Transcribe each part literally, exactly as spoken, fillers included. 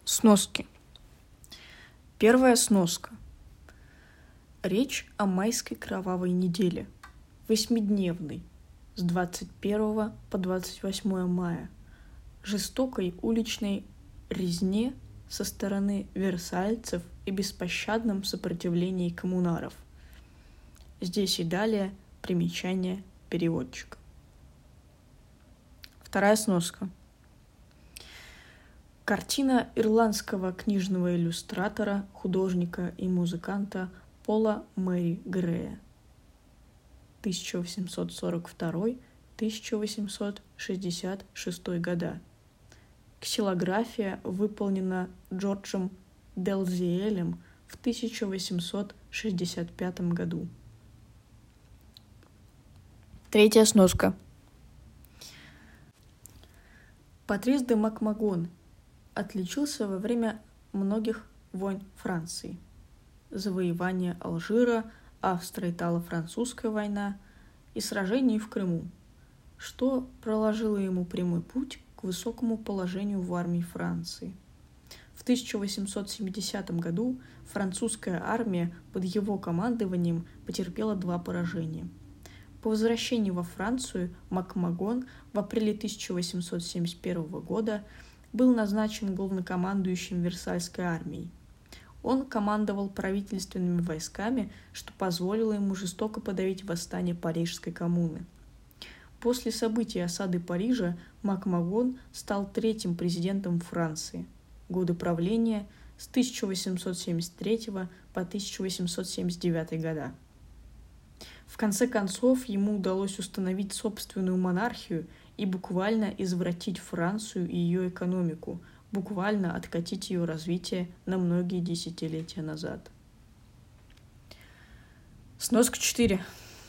Сноски. Первая сноска. Речь о майской кровавой неделе, восьмидневной, с двадцать первого по двадцать восьмое мая, жестокой уличной резне со стороны версальцев и беспощадном сопротивлении коммунаров. Здесь и далее примечание переводчика. Вторая сноска. Картина ирландского книжного иллюстратора, художника и музыканта Пола Мэри Грея тысяча восемьсот сорок второй — тысяча восемьсот шестьдесят шестой года. Ксилография выполнена Джорджем Дэлзиэлем в тысяча восемьсот шестьдесят пятом году. Третья сноска. Патрис де Макмагон отличился во время многих войн Франции: завоевание Алжира, Австро-Итало-Французская война и сражений в Крыму, что проложило ему прямой путь к высокому положению в армии Франции. В тысяча восемьсот семидесятом году французская армия под его командованием потерпела два поражения. По возвращении во Францию Макмагон в апреле тысяча восемьсот семьдесят первого года был назначен главнокомандующим Версальской армией. Он командовал правительственными войсками, что позволило ему жестоко подавить восстание Парижской коммуны. После событий осады Парижа Макмагон стал третьим президентом Франции. Годы правления с тысяча восемьсот семьдесят третьего по тысяча восемьсот семьдесят девятый года. В конце концов, ему удалось установить собственную монархию и буквально извратить Францию и ее экономику, буквально откатить ее развитие на многие десятилетия назад. Сноска четыре.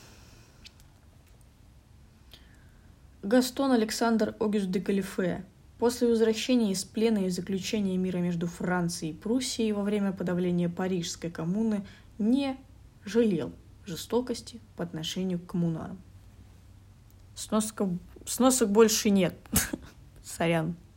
Гастон Александр Огюст де Галифе после возвращения из плена и заключения мира между Францией и Пруссией во время подавления Парижской коммуны не жалел жестокости по отношению к коммунарам. Сноска... Сносок больше нет. Сорян.